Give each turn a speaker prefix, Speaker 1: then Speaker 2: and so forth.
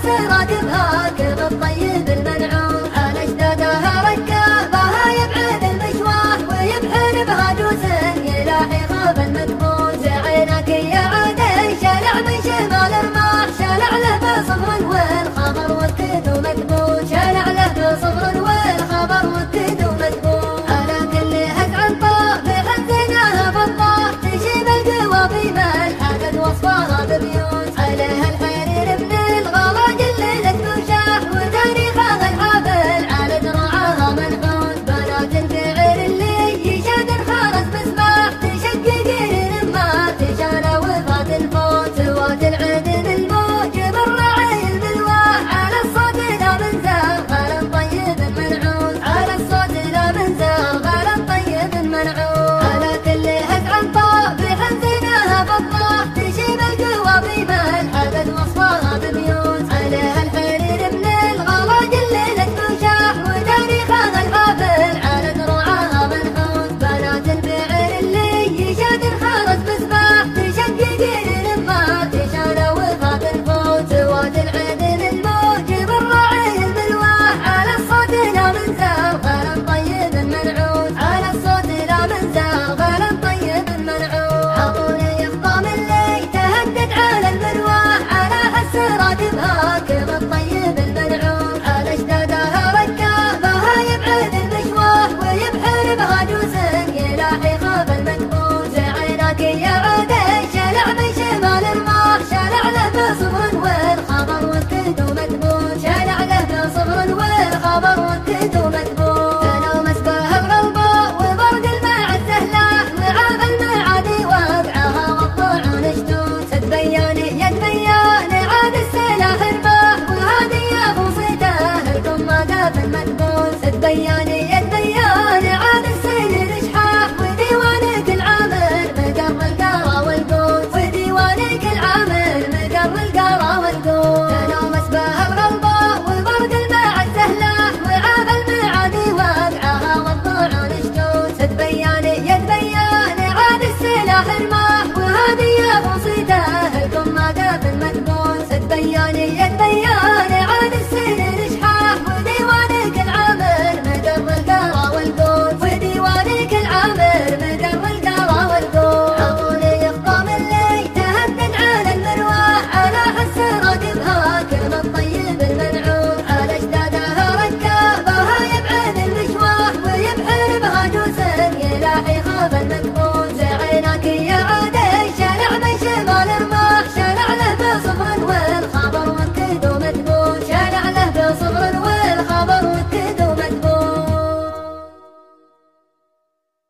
Speaker 1: السراج بهاكب الطيب المنعوم، على اجدادها ركابها يبعد المشواه ويبحر بها جوز يلاحي غاب المكبوت. زعينك يا عادي شلع من شمال رماح، شلع له بصبر والخبر وكد ومثبوت، شلع له بصبر والخبر وكد ومثبوت. على كل هزع طافح زينها بالله تجيب القوافي ملحقت وصفها ببيوت، عليها الحرير من الغلاجل ليلة بوشاح وتاريخها الحافل على دراعها منحوت. بنات البعير اللي يشاد خارج بسماح تشقق لما تجانا وفات الفوت. سوات العدن الموجب الرعي الملواح، على الصوت لا من زغل طيب منعوت، على الصوت لا من زغل طيب منعوت. على كل هزع طافح زينها بالله تجيب القوافي ملحقت وصفها ببيوت، عليها الحرير من الغلاجل ليلة بوشاح وتاريخها الحافل على دروعها منحوت. بنات البعير اللي يشاد خارج بسماح تشقق لما تجانا وفات الفوت. سوات العدن الموجب الرعي الملواح، على الصوت لا من زغل طيب منعوت، على الصوت لا من زغل طيب منعوت. حطوني خطام اللي تهدد على المرواح، على السراج بهاكب الطيب المنعوت، على اجدادها ركابها يبعد المشواه ويبحر بها جوز يلاحي غاب المكبوت. زعينك يا عادي شلع من شمال رماح، شلع له بصبر والخبر وكد ومثبوت، شلع له بصبر والخبر وكد ومثبوت. كانوا مسباه الغلباء وبرق الماع السهلاح، وعاب المعادي وقعها والطاعون شدود. تبياني يا تبياني عاد السلاح رباح، وهذه يا بوصيته لكم ما داف المثبوت. تبياني يا تبياني عاد السيل رشحاح، وديوانك العامر مقر القرى والقوت، وديوانك العامر مقر القرى والقوت. كانوا مسباه الغلباء وبرق الماع السهلاح، وعاب المعادي وقعها والطاعون شدود. تبياني يا تبياني عاد السلاح رماح، وهذه يا بوصيته لكم ما داف المثبوت. تبياني